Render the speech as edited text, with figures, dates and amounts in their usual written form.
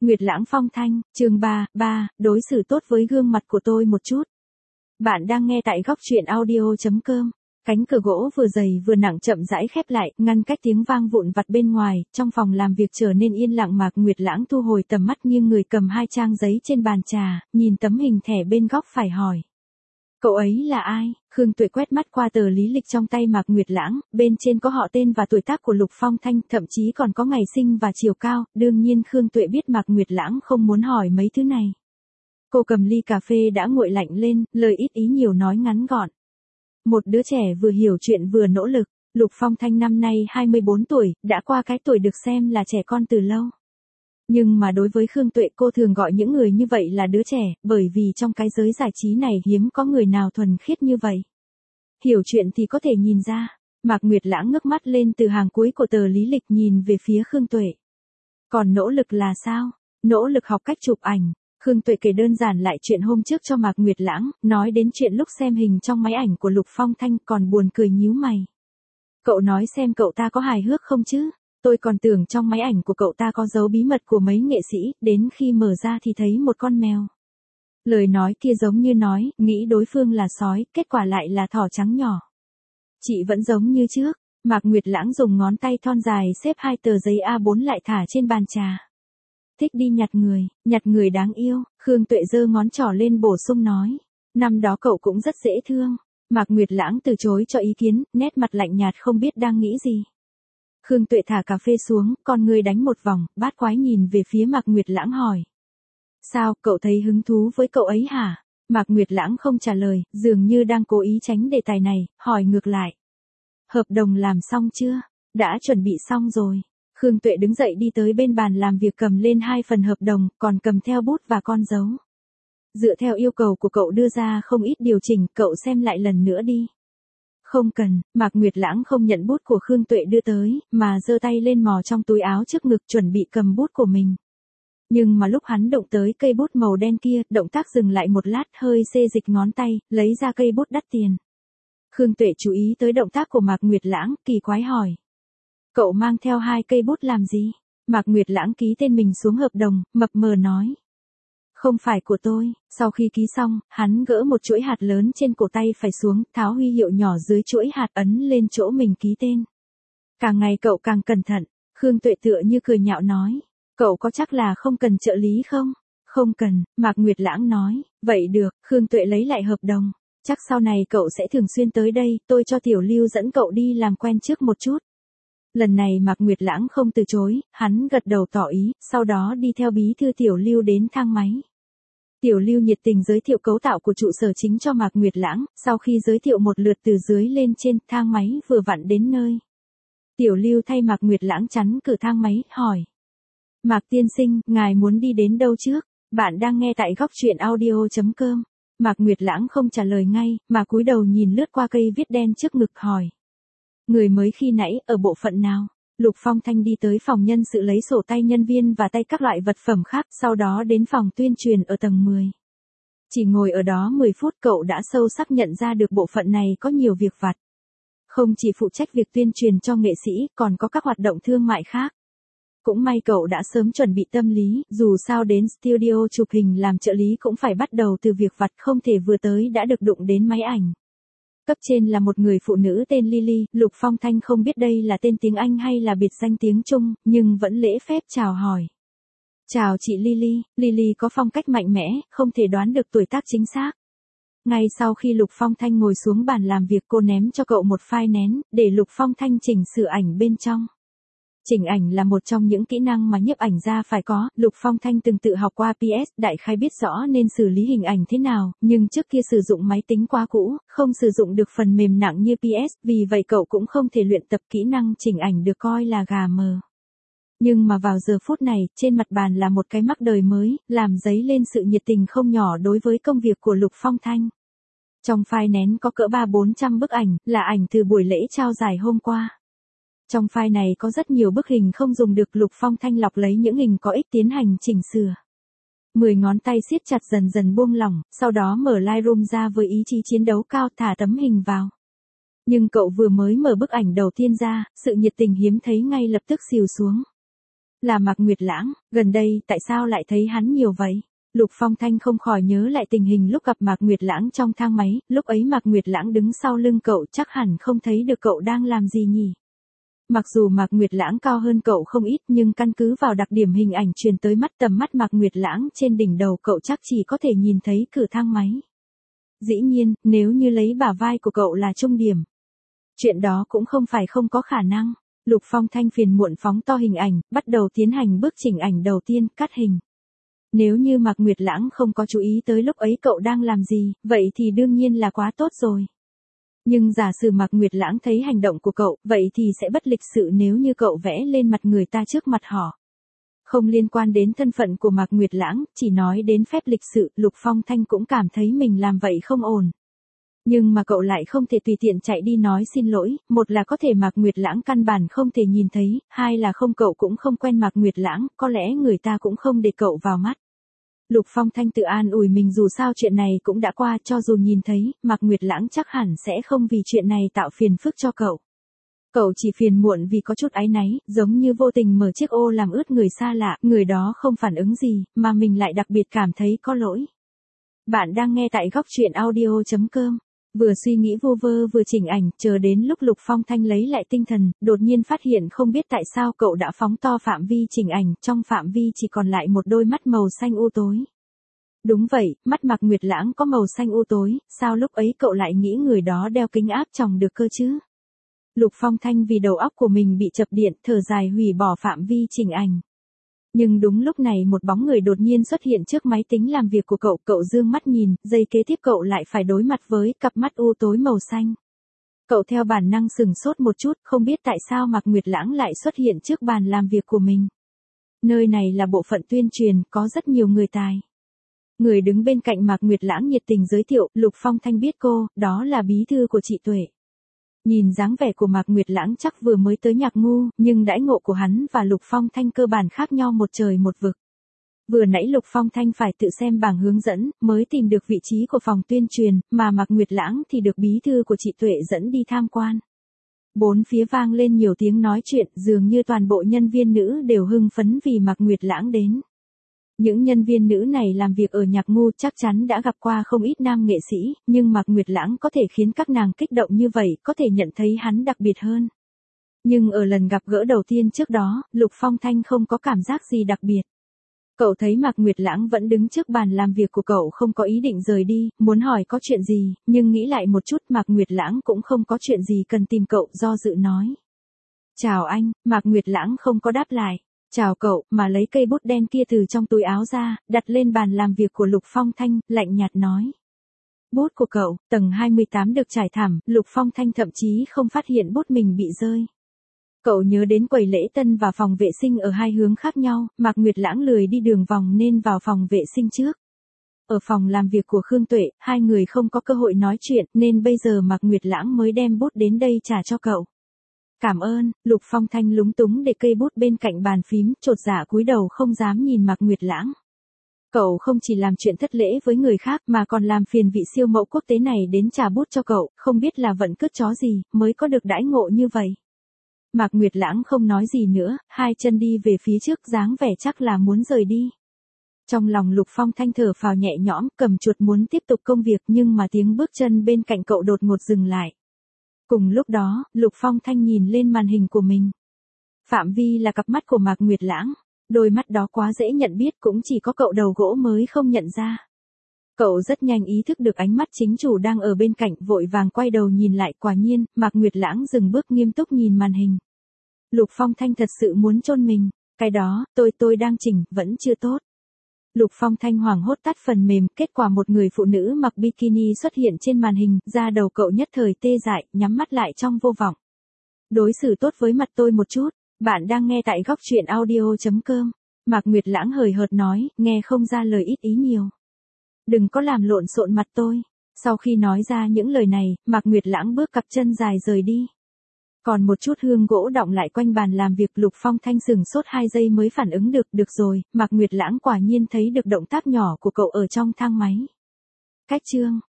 Nguyệt Lãng Phong Thanh, chương 3, đối xử tốt với gương mặt của tôi một chút. Bạn đang nghe tại góc truyện audio.com. Cánh cửa gỗ vừa dày vừa nặng chậm rãi khép lại, ngăn cách tiếng vang vụn vặt bên ngoài, trong phòng làm việc trở nên yên lặng. Mạc Nguyệt Lãng thu hồi tầm mắt nghiêng người cầm 2 trang giấy trên bàn trà, nhìn tấm hình thẻ bên góc phải hỏi. Cậu ấy là ai? Khương Tuệ quét mắt qua tờ lý lịch trong tay Mạc Nguyệt Lãng, bên trên có họ tên và tuổi tác của Lục Phong Thanh, thậm chí còn có ngày sinh và chiều cao, đương nhiên Khương Tuệ biết Mạc Nguyệt Lãng không muốn hỏi mấy thứ này. Cô cầm ly cà phê đã nguội lạnh lên, lời ít ý nhiều nói ngắn gọn. Một đứa trẻ vừa hiểu chuyện vừa nỗ lực, Lục Phong Thanh năm nay 24 tuổi, đã qua cái tuổi được xem là trẻ con từ lâu. Nhưng mà đối với Khương Tuệ, cô thường gọi những người như vậy là đứa trẻ, bởi vì trong cái giới giải trí này hiếm có người nào thuần khiết như vậy. Hiểu chuyện thì có thể nhìn ra. Mạc Nguyệt Lãng ngước mắt lên từ hàng cuối của tờ lý lịch nhìn về phía Khương Tuệ. Còn nỗ lực là sao? Nỗ lực học cách chụp ảnh. Khương Tuệ kể đơn giản lại chuyện hôm trước cho Mạc Nguyệt Lãng, nói đến chuyện lúc xem hình trong máy ảnh của Lục Phong Thanh còn buồn cười nhíu mày. Cậu nói xem cậu ta có hài hước không chứ? Tôi còn tưởng trong máy ảnh của cậu ta có dấu bí mật của mấy nghệ sĩ, đến khi mở ra thì thấy một con mèo. Lời nói kia giống như nói, nghĩ đối phương là sói, kết quả lại là thỏ trắng nhỏ. Chị vẫn giống như trước. Mạc Nguyệt Lãng dùng ngón tay thon dài xếp 2 tờ giấy A4 lại thả trên bàn trà. Thích đi nhặt người đáng yêu, Khương Tuệ giơ ngón trỏ lên bổ sung nói. Năm đó cậu cũng rất dễ thương. Mạc Nguyệt Lãng từ chối cho ý kiến, nét mặt lạnh nhạt không biết đang nghĩ gì. Khương Tuệ thả cà phê xuống, con người đánh một vòng, bát quái nhìn về phía Mạc Nguyệt Lãng hỏi. Sao, cậu thấy hứng thú với cậu ấy hả? Mạc Nguyệt Lãng không trả lời, dường như đang cố ý tránh đề tài này, hỏi ngược lại. Hợp đồng làm xong chưa? Đã chuẩn bị xong rồi. Khương Tuệ đứng dậy đi tới bên bàn làm việc cầm lên 2 phần hợp đồng, còn cầm theo bút và con dấu. Dựa theo yêu cầu của cậu đưa ra không ít điều chỉnh, cậu xem lại lần nữa đi. Không cần, Mạc Nguyệt Lãng không nhận bút của Khương Tuệ đưa tới, mà giơ tay lên mò trong túi áo trước ngực chuẩn bị cầm bút của mình. Nhưng mà lúc hắn động tới cây bút màu đen kia, động tác dừng lại một lát, hơi xê dịch ngón tay, lấy ra cây bút đắt tiền. Khương Tuệ chú ý tới động tác của Mạc Nguyệt Lãng, kỳ quái hỏi. Cậu mang theo 2 cây bút làm gì? Mạc Nguyệt Lãng ký tên mình xuống hợp đồng, mập mờ nói. Không phải của tôi. Sau khi ký xong, hắn gỡ một chuỗi hạt lớn trên cổ tay phải xuống, tháo huy hiệu nhỏ dưới chuỗi hạt ấn lên chỗ mình ký tên. Càng ngày cậu càng cẩn thận. Khương Tuệ tựa như cười nhạo nói. Cậu có chắc là không cần trợ lý không? Không cần, Mạc Nguyệt Lãng nói. Vậy được, Khương Tuệ lấy lại hợp đồng. Chắc sau này cậu sẽ thường xuyên tới đây, tôi cho Tiểu Lưu dẫn cậu đi làm quen trước một chút. Lần này Mạc Nguyệt Lãng không từ chối, hắn gật đầu tỏ ý, sau đó đi theo bí thư Tiểu Lưu đến thang máy. Tiểu Lưu nhiệt tình giới thiệu cấu tạo của trụ sở chính cho Mạc Nguyệt Lãng, sau khi giới thiệu một lượt từ dưới lên trên, thang máy vừa vặn đến nơi. Tiểu Lưu thay Mạc Nguyệt Lãng chắn cửa thang máy, hỏi. Mạc tiên sinh, ngài muốn đi đến đâu trước? Bạn đang nghe tại góc truyện audio.com. Mạc Nguyệt Lãng không trả lời ngay, mà cúi đầu nhìn lướt qua cây viết đen trước ngực hỏi. Người mới khi nãy, ở bộ phận nào? Lục Phong Thanh đi tới phòng nhân sự lấy sổ tay nhân viên và tay các loại vật phẩm khác, sau đó đến phòng tuyên truyền ở tầng 10. Chỉ ngồi ở đó 10 phút cậu đã sâu sắc nhận ra được bộ phận này có nhiều việc vặt. Không chỉ phụ trách việc tuyên truyền cho nghệ sĩ, còn có các hoạt động thương mại khác. Cũng may cậu đã sớm chuẩn bị tâm lý, dù sao đến studio chụp hình làm trợ lý cũng phải bắt đầu từ việc vặt, không thể vừa tới đã được đụng đến máy ảnh. Cấp trên là một người phụ nữ tên Lily, Lục Phong Thanh không biết đây là tên tiếng Anh hay là biệt danh tiếng Trung, nhưng vẫn lễ phép chào hỏi. Chào chị Lily. Lily có phong cách mạnh mẽ, không thể đoán được tuổi tác chính xác. Ngay sau khi Lục Phong Thanh ngồi xuống bàn làm việc, cô ném cho cậu một file nén, để Lục Phong Thanh chỉnh sửa ảnh bên trong. Chỉnh ảnh là một trong những kỹ năng mà nhiếp ảnh gia phải có, Lục Phong Thanh từng tự học qua PS, đại khái biết rõ nên xử lý hình ảnh thế nào, nhưng trước kia sử dụng máy tính quá cũ, không sử dụng được phần mềm nặng như PS, vì vậy cậu cũng không thể luyện tập kỹ năng chỉnh ảnh được coi là gà mờ. Nhưng mà vào giờ phút này, trên mặt bàn là một cái mắc đời mới, làm dấy lên sự nhiệt tình không nhỏ đối với công việc của Lục Phong Thanh. Trong file nén có cỡ 300-400 bức ảnh, là ảnh từ buổi lễ trao giải hôm qua. Trong file này có rất nhiều bức hình không dùng được, Lục Phong Thanh lọc lấy những hình có ích tiến hành chỉnh sửa. 10 ngón tay siết chặt dần dần buông lỏng, sau đó mở Lightroom ra với ý chí chiến đấu cao, thả tấm hình vào. Nhưng cậu vừa mới mở bức ảnh đầu tiên ra, sự nhiệt tình hiếm thấy ngay lập tức xìu xuống. Là Mạc Nguyệt Lãng, gần đây tại sao lại thấy hắn nhiều vậy? Lục Phong Thanh không khỏi nhớ lại tình hình lúc gặp Mạc Nguyệt Lãng trong thang máy, lúc ấy Mạc Nguyệt Lãng đứng sau lưng cậu chắc hẳn không thấy được cậu đang làm gì nhỉ? Mặc dù Mạc Nguyệt Lãng cao hơn cậu không ít nhưng căn cứ vào đặc điểm hình ảnh truyền tới mắt tầm mắt Mạc Nguyệt Lãng trên đỉnh đầu cậu chắc chỉ có thể nhìn thấy cửa thang máy. Dĩ nhiên, nếu như lấy bả vai của cậu là trung điểm. Chuyện đó cũng không phải không có khả năng. Lục Phong Thanh phiền muộn phóng to hình ảnh, bắt đầu tiến hành bước chỉnh ảnh đầu tiên, cắt hình. Nếu như Mạc Nguyệt Lãng không có chú ý tới lúc ấy cậu đang làm gì, vậy thì đương nhiên là quá tốt rồi. Nhưng giả sử Mạc Nguyệt Lãng thấy hành động của cậu, vậy thì sẽ bất lịch sự nếu như cậu vẽ lên mặt người ta trước mặt họ. Không liên quan đến thân phận của Mạc Nguyệt Lãng, chỉ nói đến phép lịch sự, Lục Phong Thanh cũng cảm thấy mình làm vậy không ổn. Nhưng mà cậu lại không thể tùy tiện chạy đi nói xin lỗi, một là có thể Mạc Nguyệt Lãng căn bản không thể nhìn thấy, hai là không cậu cũng không quen Mạc Nguyệt Lãng, có lẽ người ta cũng không để cậu vào mắt. Lục Phong Thanh tự an ủi mình dù sao chuyện này cũng đã qua, cho dù nhìn thấy, Mạc Nguyệt Lãng chắc hẳn sẽ không vì chuyện này tạo phiền phức cho cậu. Cậu chỉ phiền muộn vì có chút áy náy, giống như vô tình mở chiếc ô làm ướt người xa lạ, người đó không phản ứng gì, mà mình lại đặc biệt cảm thấy có lỗi. Bạn đang nghe tại góc truyện audio.com. Vừa suy nghĩ vô vơ vừa chỉnh ảnh, chờ đến lúc Lục Phong Thanh lấy lại tinh thần, đột nhiên phát hiện không biết tại sao cậu đã phóng to phạm vi chỉnh ảnh, trong phạm vi chỉ còn lại một đôi mắt màu xanh u tối. Đúng vậy, mắt Mạc Nguyệt Lãng có màu xanh u tối, sao lúc ấy cậu lại nghĩ người đó đeo kính áp tròng được cơ chứ? Lục Phong Thanh vì đầu óc của mình bị chập điện, thở dài hủy bỏ phạm vi chỉnh ảnh. Nhưng đúng lúc này một bóng người đột nhiên xuất hiện trước máy tính làm việc của cậu dương mắt nhìn, giây kế tiếp cậu lại phải đối mặt với cặp mắt u tối màu xanh. Cậu theo bản năng sửng sốt một chút, không biết tại sao Mạc Nguyệt Lãng lại xuất hiện trước bàn làm việc của mình. Nơi này là bộ phận tuyên truyền, có rất nhiều người tài. Người đứng bên cạnh Mạc Nguyệt Lãng nhiệt tình giới thiệu, Lục Phong Thanh biết cô, đó là bí thư của chị Tuệ. Nhìn dáng vẻ của Mạc Nguyệt Lãng chắc vừa mới tới Nhạc Ngu, nhưng đãi ngộ của hắn và Lục Phong Thanh cơ bản khác nhau một trời một vực. Vừa nãy Lục Phong Thanh phải tự xem bảng hướng dẫn, mới tìm được vị trí của phòng tuyên truyền, mà Mạc Nguyệt Lãng thì được bí thư của chị Tuệ dẫn đi tham quan. Bốn phía vang lên nhiều tiếng nói chuyện, dường như toàn bộ nhân viên nữ đều hưng phấn vì Mạc Nguyệt Lãng đến. Những nhân viên nữ này làm việc ở Nhạc Ngu chắc chắn đã gặp qua không ít nam nghệ sĩ, nhưng Mạc Nguyệt Lãng có thể khiến các nàng kích động như vậy, có thể nhận thấy hắn đặc biệt hơn. Nhưng ở lần gặp gỡ đầu tiên trước đó, Lục Phong Thanh không có cảm giác gì đặc biệt. Cậu thấy Mạc Nguyệt Lãng vẫn đứng trước bàn làm việc của cậu không có ý định rời đi, muốn hỏi có chuyện gì, nhưng nghĩ lại một chút Mạc Nguyệt Lãng cũng không có chuyện gì cần tìm cậu, do dự nói. Chào anh, Mạc Nguyệt Lãng không có đáp lại. Chào cậu, mà lấy cây bút đen kia từ trong túi áo ra, đặt lên bàn làm việc của Lục Phong Thanh, lạnh nhạt nói. Bút của cậu, tầng 28 được trải thảm, Lục Phong Thanh thậm chí không phát hiện bút mình bị rơi. Cậu nhớ đến quầy lễ tân và phòng vệ sinh ở hai hướng khác nhau, Mạc Nguyệt Lãng lười đi đường vòng nên vào phòng vệ sinh trước. Ở phòng làm việc của Khương Tuệ, hai người không có cơ hội nói chuyện nên bây giờ Mạc Nguyệt Lãng mới đem bút đến đây trả cho cậu. Cảm ơn, Lục Phong Thanh lúng túng để cây bút bên cạnh bàn phím, chột dạ cúi đầu không dám nhìn Mạc Nguyệt Lãng. Cậu không chỉ làm chuyện thất lễ với người khác mà còn làm phiền vị siêu mẫu quốc tế này đến trả bút cho cậu, không biết là vận cướp chó gì, mới có được đãi ngộ như vậy. Mạc Nguyệt Lãng không nói gì nữa, hai chân đi về phía trước dáng vẻ chắc là muốn rời đi. Trong lòng Lục Phong Thanh thở phào nhẹ nhõm, cầm chuột muốn tiếp tục công việc nhưng mà tiếng bước chân bên cạnh cậu đột ngột dừng lại. Cùng lúc đó, Lục Phong Thanh nhìn lên màn hình của mình. Phạm vi là cặp mắt của Mạc Nguyệt Lãng. Đôi mắt đó quá dễ nhận biết, cũng chỉ có cậu đầu gỗ mới không nhận ra. Cậu rất nhanh ý thức được ánh mắt chính chủ đang ở bên cạnh, vội vàng quay đầu nhìn lại, quả nhiên, Mạc Nguyệt Lãng dừng bước nghiêm túc nhìn màn hình. Lục Phong Thanh thật sự muốn chôn mình. Cái đó, tôi đang chỉnh, vẫn chưa tốt. Lục Phong Thanh hoảng hốt tắt phần mềm, kết quả một người phụ nữ mặc bikini xuất hiện trên màn hình, da đầu cậu nhất thời tê dại, nhắm mắt lại trong vô vọng. Đối xử tốt với mặt tôi một chút, bạn đang nghe tại góc truyện audio.com. Mạc Nguyệt Lãng hời hợt nói, nghe không ra lời ít ý nhiều. Đừng có làm lộn xộn mặt tôi. Sau khi nói ra những lời này, Mạc Nguyệt Lãng bước cặp chân dài rời đi. Còn một chút hương gỗ đọng lại quanh bàn làm việc, Lục Phong Thanh sửng sốt 2 giây mới phản ứng được rồi, Mạc Nguyệt Lãng quả nhiên thấy được động tác nhỏ của cậu ở trong thang máy. Cách chương